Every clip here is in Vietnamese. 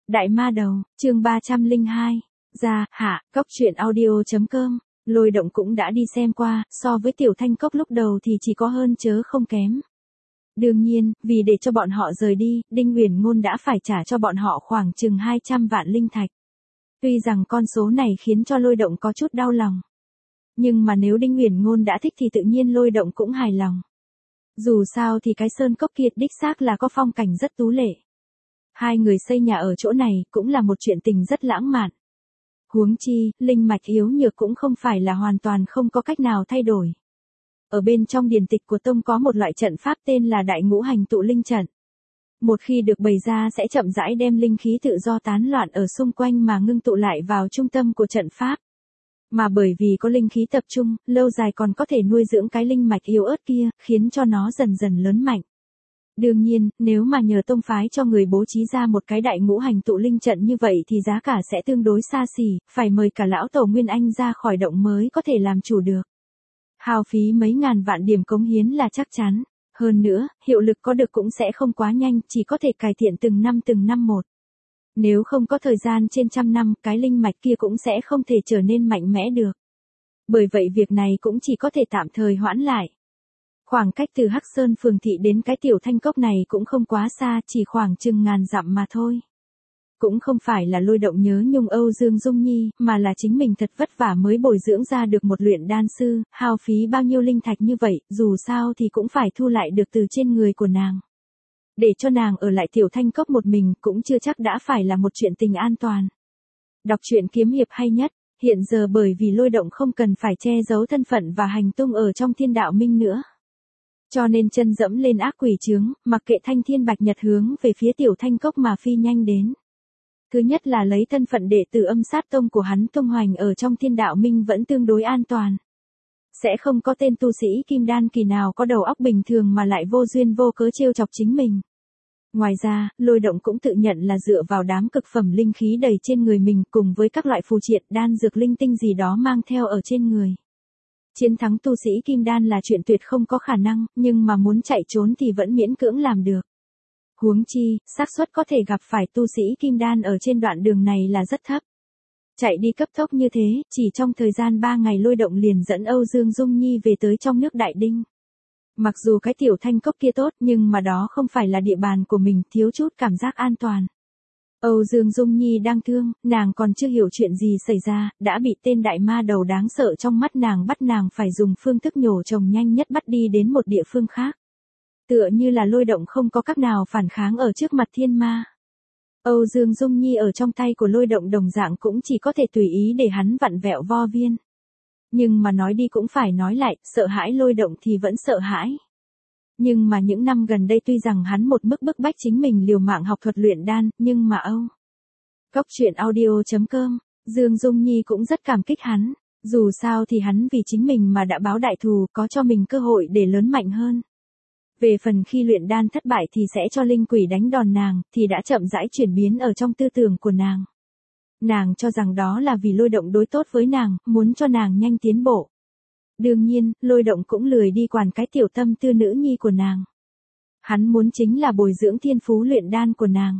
Đại ma đầu, chương 302. Ra, hạ, cốc truyện audio.com. Lôi động cũng đã đi xem qua, so với tiểu thanh cốc lúc đầu thì chỉ có hơn chớ không kém. Đương nhiên, vì để cho bọn họ rời đi, Đinh Uyển Ngôn đã phải trả cho bọn họ khoảng chừng 200 vạn linh thạch. Tuy rằng con số này khiến cho lôi động có chút đau lòng. Nhưng mà nếu Đinh Uyển Ngôn đã thích thì tự nhiên lôi động cũng hài lòng. Dù sao thì cái sơn cốc kia đích xác là có phong cảnh rất tú lệ. Hai người xây nhà ở chỗ này cũng là một chuyện tình rất lãng mạn. Huống chi, linh mạch yếu nhược cũng không phải là hoàn toàn không có cách nào thay đổi. Ở bên trong điển tịch của tông có một loại trận pháp tên là Đại Ngũ Hành Tụ Linh Trận. Một khi được bày ra sẽ chậm rãi đem linh khí tự do tán loạn ở xung quanh mà ngưng tụ lại vào trung tâm của trận pháp. Mà bởi vì có linh khí tập trung, lâu dài còn có thể nuôi dưỡng cái linh mạch yếu ớt kia, khiến cho nó dần dần lớn mạnh. Đương nhiên, nếu mà nhờ tông phái cho người bố trí ra một cái đại ngũ hành tụ linh trận như vậy thì giá cả sẽ tương đối xa xỉ, phải mời cả lão tổ Nguyên Anh ra khỏi động mới có thể làm chủ được. Hao phí mấy ngàn vạn điểm cống hiến là chắc chắn. Hơn nữa, hiệu lực có được cũng sẽ không quá nhanh, chỉ có thể cải thiện từng năm một. Nếu không có thời gian trên trăm năm, cái linh mạch kia cũng sẽ không thể trở nên mạnh mẽ được. Bởi vậy việc này cũng chỉ có thể tạm thời hoãn lại. Khoảng cách từ Hắc Sơn phường thị đến cái tiểu thanh cốc này cũng không quá xa, chỉ khoảng chừng ngàn dặm mà thôi. Cũng không phải là lôi động nhớ nhung Âu Dương Dung Nhi, mà là chính mình thật vất vả mới bồi dưỡng ra được một luyện đan sư, hao phí bao nhiêu linh thạch như vậy, dù sao thì cũng phải thu lại được từ trên người của nàng. Để cho nàng ở lại tiểu thanh cốc một mình cũng chưa chắc đã phải là một chuyện tình an toàn. Đọc truyện kiếm hiệp hay nhất, hiện giờ bởi vì lôi động không cần phải che giấu thân phận và hành tung ở trong thiên đạo minh nữa. Cho nên chân dẫm lên ác quỷ chướng, mặc kệ thanh thiên bạch nhật hướng về phía tiểu thanh cốc mà phi nhanh đến. Thứ nhất là lấy thân phận đệ tử Âm Sát Tông của hắn tung hoành ở trong thiên đạo minh vẫn tương đối an toàn. Sẽ không có tên tu sĩ kim đan kỳ nào có đầu óc bình thường mà lại vô duyên vô cớ trêu chọc chính mình. Ngoài ra, lôi động cũng tự nhận là dựa vào đám cực phẩm linh khí đầy trên người mình cùng với các loại phù triện đan dược linh tinh gì đó mang theo ở trên người. Chiến thắng tu sĩ kim đan là chuyện tuyệt không có khả năng, nhưng mà muốn chạy trốn thì vẫn miễn cưỡng làm được. Huống chi, xác suất có thể gặp phải tu sĩ kim đan ở trên đoạn đường này là rất thấp. Chạy đi cấp tốc như thế, chỉ trong thời gian 3 ngày lôi động liền dẫn Âu Dương Dung Nhi về tới trong nước Đại Đinh. Mặc dù cái tiểu thanh cốc kia tốt nhưng mà đó không phải là địa bàn của mình, thiếu chút cảm giác an toàn. Âu Dương Dung Nhi đang thương, nàng còn chưa hiểu chuyện gì xảy ra, đã bị tên đại ma đầu đáng sợ trong mắt nàng bắt nàng phải dùng phương thức nhổ chồng nhanh nhất bắt đi đến một địa phương khác. Tựa như là lôi động không có cách nào phản kháng ở trước mặt thiên ma. Âu Dương Dung Nhi ở trong tay của lôi động đồng dạng cũng chỉ có thể tùy ý để hắn vặn vẹo vo viên. Nhưng mà nói đi cũng phải nói lại, sợ hãi lôi động thì vẫn sợ hãi. Nhưng mà những năm gần đây tuy rằng hắn một mức bức bách chính mình liều mạng học thuật luyện đan, nhưng mà Cốc truyện audio.com, Dương Dung Nhi cũng rất cảm kích hắn. Dù sao thì hắn vì chính mình mà đã báo đại thù, có cho mình cơ hội để lớn mạnh hơn. Về phần khi luyện đan thất bại thì sẽ cho linh quỷ đánh đòn nàng, thì đã chậm rãi chuyển biến ở trong tư tưởng của nàng. Nàng cho rằng đó là vì lôi động đối tốt với nàng, muốn cho nàng nhanh tiến bộ. Đương nhiên, lôi động cũng lười đi quản cái tiểu tâm tư nữ nhi của nàng. Hắn muốn chính là bồi dưỡng thiên phú luyện đan của nàng.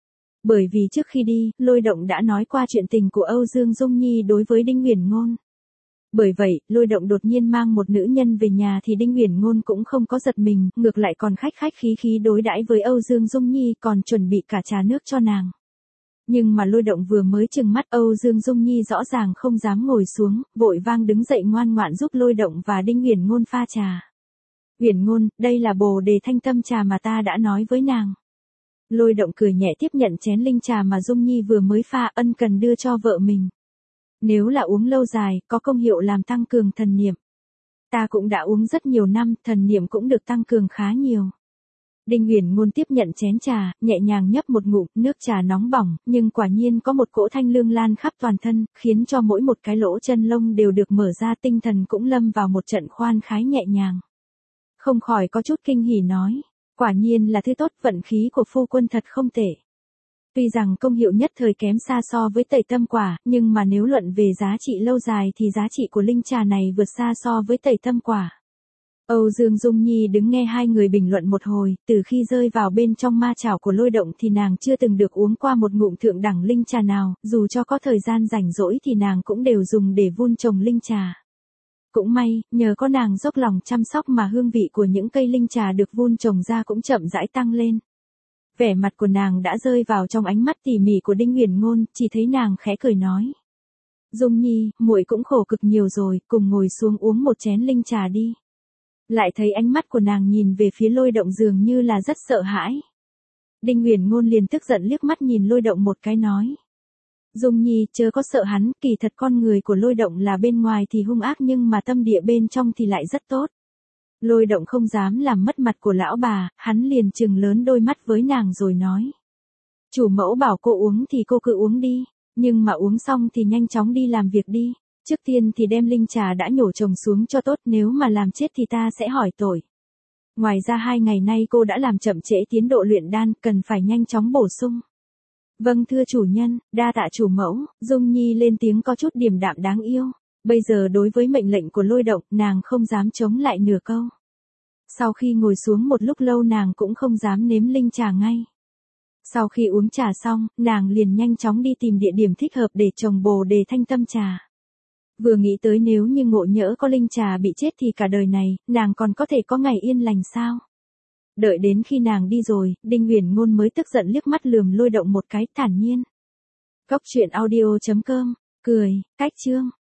Bởi vì trước khi đi, lôi động đã nói qua chuyện tình của Âu Dương Dung Nhi đối với Đinh Uyển Ngôn. Bởi vậy, lôi động đột nhiên mang một nữ nhân về nhà thì Đinh Uyển Ngôn cũng không có giật mình, ngược lại còn khách khí đối đãi với Âu Dương Dung Nhi, còn chuẩn bị cả trà nước cho nàng. Nhưng mà lôi động vừa mới chừng mắt Âu Dương Dung Nhi rõ ràng không dám ngồi xuống, vội vang đứng dậy ngoan ngoãn giúp lôi động và Đinh Uyển Ngôn pha trà. Uyển Ngôn, đây là bồ đề thanh tâm trà mà ta đã nói với nàng. Lôi động cười nhẹ tiếp nhận chén linh trà mà Dung Nhi vừa mới pha ân cần đưa cho vợ mình. Nếu là uống lâu dài, có công hiệu làm tăng cường thần niệm. Ta cũng đã uống rất nhiều năm, thần niệm cũng được tăng cường khá nhiều. Đinh Uyển Ngôn tiếp nhận chén trà, nhẹ nhàng nhấp một ngụm, nước trà nóng bỏng, nhưng quả nhiên có một cỗ thanh lương lan khắp toàn thân, khiến cho mỗi một cái lỗ chân lông đều được mở ra, tinh thần cũng lâm vào một trận khoan khái nhẹ nhàng. Không khỏi có chút kinh hỉ nói, quả nhiên là thứ tốt, vận khí của phu quân thật không tệ. Tuy rằng công hiệu nhất thời kém xa so với tẩy tâm quả, nhưng mà nếu luận về giá trị lâu dài thì giá trị của linh trà này vượt xa so với tẩy tâm quả. Âu Dương Dung Nhi đứng nghe hai người bình luận một hồi, từ khi rơi vào bên trong ma chảo của Lôi Động thì nàng chưa từng được uống qua một ngụm thượng đẳng linh trà nào, dù cho có thời gian rảnh rỗi thì nàng cũng đều dùng để vun trồng linh trà. Cũng may, nhờ có nàng dốc lòng chăm sóc mà hương vị của những cây linh trà được vun trồng ra cũng chậm rãi tăng lên. Vẻ mặt của nàng đã rơi vào trong ánh mắt tỉ mỉ của Đinh Uyển Ngôn, chỉ thấy nàng khẽ cười nói: "Dung Nhi, muội cũng khổ cực nhiều rồi, cùng ngồi xuống uống một chén linh trà đi." Lại thấy ánh mắt của nàng nhìn về phía Lôi Động dường như là rất sợ hãi. Đinh Uyển Ngôn liền tức giận liếc mắt nhìn Lôi Động một cái nói: "Dung Nhi, chớ có sợ hắn, kỳ thật con người của Lôi Động là bên ngoài thì hung ác nhưng mà tâm địa bên trong thì lại rất tốt." Lôi Động không dám làm mất mặt của lão bà, hắn liền trừng lớn đôi mắt với nàng rồi nói: "Chủ mẫu bảo cô uống thì cô cứ uống đi, nhưng mà uống xong thì nhanh chóng đi làm việc đi. Trước tiên thì đem linh trà đã nhổ trồng xuống cho tốt, nếu mà làm chết thì ta sẽ hỏi tội. Ngoài ra 2 ngày nay cô đã làm chậm trễ tiến độ luyện đan, cần phải nhanh chóng bổ sung." "Vâng thưa chủ nhân, đa tạ chủ mẫu." Dung Nhi lên tiếng có chút điềm đạm đáng yêu. Bây giờ đối với mệnh lệnh của Lôi Động, nàng không dám chống lại nửa câu. Sau khi ngồi xuống một lúc lâu nàng cũng không dám nếm linh trà ngay. Sau khi uống trà xong, nàng liền nhanh chóng đi tìm địa điểm thích hợp để trồng Bồ Đề Thanh Tâm trà. Vừa nghĩ tới nếu như ngộ nhỡ có linh trà bị chết thì cả đời này, nàng còn có thể có ngày yên lành sao? Đợi đến khi nàng đi rồi, Đinh Uyển Ngôn mới tức giận liếc mắt lườm Lôi Động một cái, thản nhiên: "Cốc truyện audio.com, cười, cách chương."